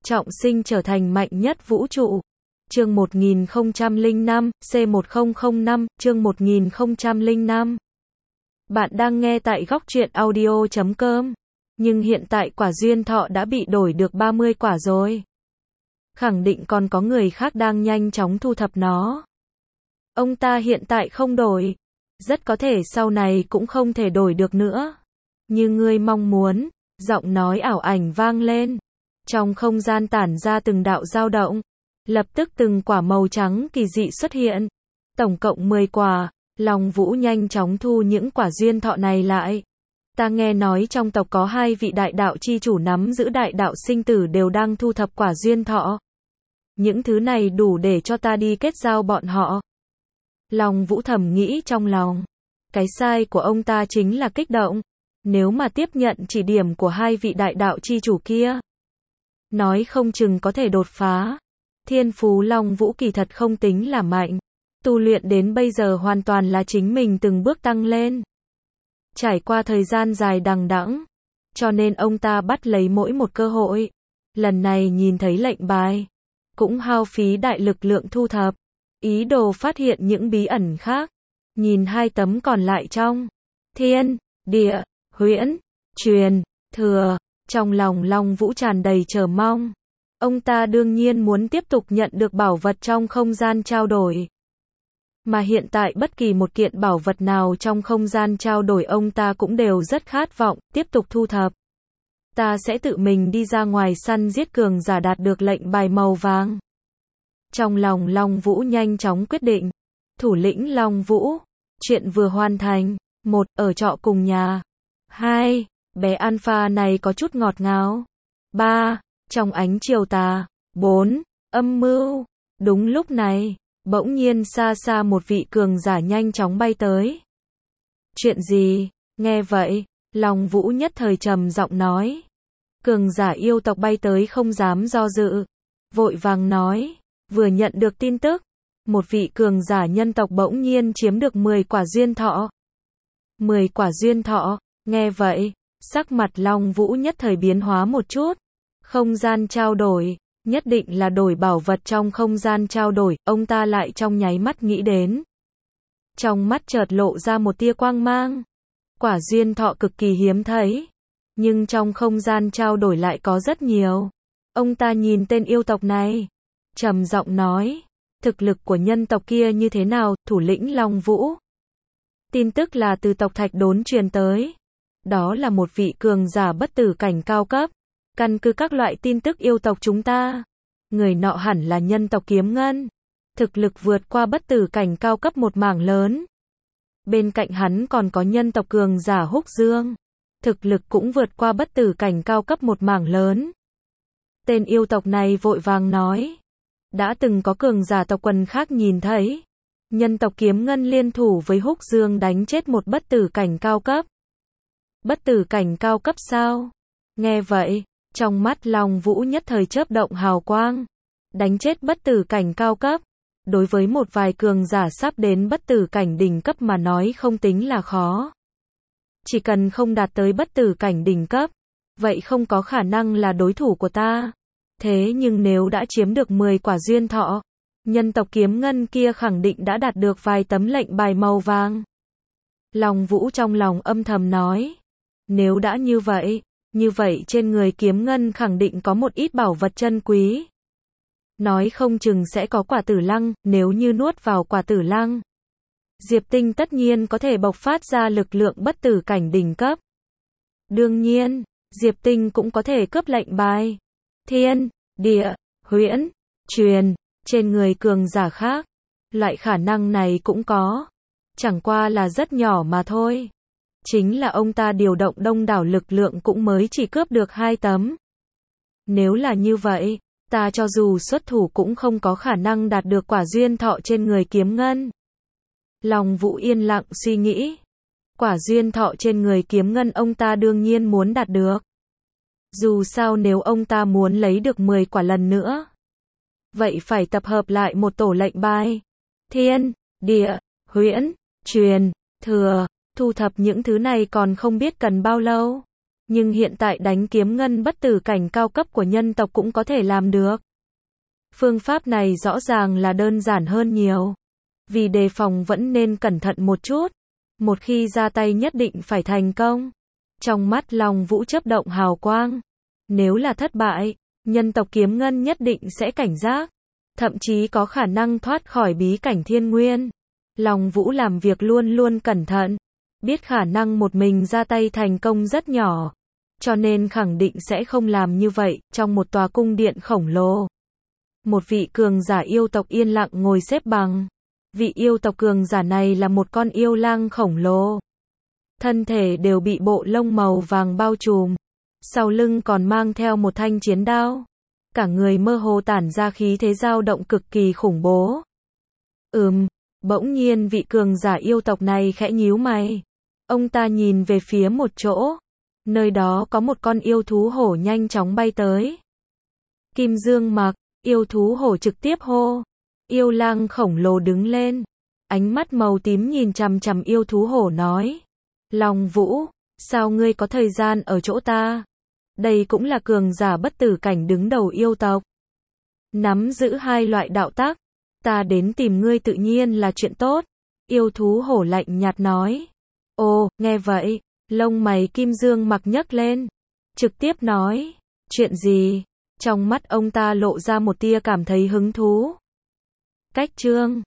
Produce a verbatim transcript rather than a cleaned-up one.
trọng sinh trở thành mạnh nhất vũ trụ. Chương một nghìn không trăm lẻ năm, C một không không năm, chương một nghìn không trăm lẻ năm. Bạn đang nghe tại góc truyện audio chấm com. Nhưng hiện tại quả duyên thọ đã bị đổi được ba mươi quả rồi. Khẳng định còn có người khác đang nhanh chóng thu thập nó. Ông ta hiện tại không đổi. Rất có thể sau này cũng không thể đổi được nữa. Như ngươi mong muốn, giọng nói ảo ảnh vang lên. Trong không gian tản ra từng đạo dao động. Lập tức từng quả màu trắng kỳ dị xuất hiện. Tổng cộng mười quả, Long Vũ nhanh chóng thu những quả duyên thọ này lại. Ta nghe nói trong tộc có hai vị đại đạo chi chủ nắm giữ đại đạo sinh tử đều đang thu thập quả duyên thọ. Những thứ này đủ để cho ta đi kết giao bọn họ. Long Vũ thầm nghĩ trong lòng. Cái sai của ông ta chính là kích động. Nếu mà tiếp nhận chỉ điểm của hai vị đại đạo chi chủ kia, nói không chừng có thể đột phá. Thiên phú Long Vũ kỳ thật không tính là mạnh. Tu luyện đến bây giờ hoàn toàn là chính mình từng bước tăng lên. Trải qua thời gian dài đằng đẵng, cho nên ông ta bắt lấy mỗi một cơ hội. Lần này nhìn thấy lệnh bài, cũng hao phí đại lực lượng thu thập, ý đồ phát hiện những bí ẩn khác. Nhìn hai tấm còn lại trong thiên, địa, huyễn, truyền, thừa, trong lòng Long Vũ tràn đầy chờ mong. Ông ta đương nhiên muốn tiếp tục nhận được bảo vật trong không gian trao đổi. Mà hiện tại bất kỳ một kiện bảo vật nào trong không gian trao đổi ông ta cũng đều rất khát vọng, tiếp tục thu thập. Ta sẽ tự mình đi ra ngoài săn giết cường giả đạt được lệnh bài màu vàng. Trong lòng Long Vũ nhanh chóng quyết định. Thủ lĩnh Long Vũ. Chuyện vừa hoàn thành. Một. Ở trọ cùng nhà. Hai. Bé Alpha này có chút ngọt ngào. Ba. Trong ánh chiều tà. Bốn. Âm mưu. Đúng lúc này, bỗng nhiên xa xa một vị cường giả nhanh chóng bay tới. Chuyện gì? Nghe vậy, Long Vũ nhất thời trầm giọng nói. Cường giả yêu tộc bay tới không dám do dự. Vội vàng nói, vừa nhận được tin tức, một vị cường giả nhân tộc bỗng nhiên chiếm được mười quả duyên thọ. mười quả duyên thọ, nghe vậy, sắc mặt Long Vũ nhất thời biến hóa một chút. Không gian trao đổi, nhất định là đổi bảo vật trong không gian trao đổi, ông ta lại trong nháy mắt nghĩ đến. Trong mắt chợt lộ ra một tia quang mang. Quả duyên thọ cực kỳ hiếm thấy, nhưng trong không gian trao đổi lại có rất nhiều. Ông ta nhìn tên yêu tộc này, trầm giọng nói, thực lực của nhân tộc kia như thế nào, thủ lĩnh Long Vũ? Tin tức là từ tộc Thạch Đốn truyền tới. Đó là một vị cường giả bất tử cảnh cao cấp. Căn cứ các loại tin tức yêu tộc chúng ta, người nọ hẳn là nhân tộc Kiếm Ngân. Thực lực vượt qua bất tử cảnh cao cấp một mảng lớn. Bên cạnh hắn còn có nhân tộc cường giả Húc Dương. Thực lực cũng vượt qua bất tử cảnh cao cấp một mảng lớn. Tên yêu tộc này vội vàng nói. Đã từng có cường giả tộc quần khác nhìn thấy. Nhân tộc Kiếm Ngân liên thủ với Húc Dương đánh chết một bất tử cảnh cao cấp. Bất tử cảnh cao cấp sao? Nghe vậy, trong mắt Long Vũ nhất thời chớp động hào quang. Đánh chết bất tử cảnh cao cấp. Đối với một vài cường giả sắp đến bất tử cảnh đỉnh cấp mà nói không tính là khó. Chỉ cần không đạt tới bất tử cảnh đỉnh cấp, vậy không có khả năng là đối thủ của ta. Thế nhưng nếu đã chiếm được mười quả duyên thọ, nhân tộc Kiếm Ngân kia khẳng định đã đạt được vài tấm lệnh bài màu vàng. Long Vũ trong lòng âm thầm nói. Nếu đã như vậy, như vậy trên người Kiếm Ngân khẳng định có một ít bảo vật chân quý. Nói không chừng sẽ có quả tử lăng, nếu như nuốt vào quả tử lăng, Diệp Tinh tất nhiên có thể bộc phát ra lực lượng bất tử cảnh đỉnh cấp. Đương nhiên, Diệp Tinh cũng có thể cướp lệnh bài thiên, địa, huyễn, truyền, trên người cường giả khác. Loại khả năng này cũng có, chẳng qua là rất nhỏ mà thôi. Chính là ông ta điều động đông đảo lực lượng cũng mới chỉ cướp được hai tấm. Nếu là như vậy, ta cho dù xuất thủ cũng không có khả năng đạt được quả duyên thọ trên người Kiếm Ngân. Long Vũ yên lặng suy nghĩ. Quả duyên thọ trên người Kiếm Ngân ông ta đương nhiên muốn đạt được. Dù sao nếu ông ta muốn lấy được mười quả lần nữa, vậy phải tập hợp lại một tổ lệnh bài thiên, địa, huyễn, truyền, thừa. Thu thập những thứ này còn không biết cần bao lâu. Nhưng hiện tại đánh kiếm ngân bất tử cảnh cao cấp của nhân tộc cũng có thể làm được. Phương pháp này rõ ràng là đơn giản hơn nhiều. Vì đề phòng vẫn nên cẩn thận một chút. Một khi ra tay nhất định phải thành công. Trong mắt Long Vũ chớp động hào quang. Nếu là thất bại, nhân tộc kiếm ngân nhất định sẽ cảnh giác. Thậm chí có khả năng thoát khỏi bí cảnh thiên nguyên. Long Vũ làm việc luôn luôn cẩn thận. Biết khả năng một mình ra tay thành công rất nhỏ. Cho nên khẳng định sẽ không làm như vậy. Trong một tòa cung điện khổng lồ, một vị cường giả yêu tộc yên lặng ngồi xếp bằng. Vị yêu tộc cường giả này là một con yêu lang khổng lồ. Thân thể đều bị bộ lông màu vàng bao trùm. Sau lưng còn mang theo một thanh chiến đao. Cả người mơ hồ tản ra khí thế dao động cực kỳ khủng bố. Ừm, bỗng nhiên vị cường giả yêu tộc này khẽ nhíu mày. Ông ta nhìn về phía một chỗ. Nơi đó có một con yêu thú hổ nhanh chóng bay tới. Kim Dương Mặc, yêu thú hổ trực tiếp hô. Yêu lang khổng lồ đứng lên. Ánh mắt màu tím nhìn chằm chằm yêu thú hổ nói. Long Vũ, sao ngươi có thời gian ở chỗ ta? Đây cũng là cường giả bất tử cảnh đứng đầu yêu tộc. Nắm giữ hai loại đạo tác. Ta đến tìm ngươi tự nhiên là chuyện tốt. Yêu thú hổ lạnh nhạt nói. Ồ, nghe vậy, lông mày Kim Dương Mặc nhấc lên. Trực tiếp nói. Chuyện gì? Trong mắt ông ta lộ ra một tia cảm thấy hứng thú. Cách chương